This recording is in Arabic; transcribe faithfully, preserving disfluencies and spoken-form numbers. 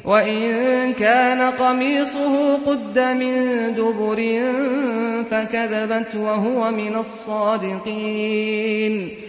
وَإِن كَانَ قَمِيصُهُ قُدَّ مِن دُبُرٍ فَكَذَبَتْ وَهُوَ مِنَ الصَّادِقِينَ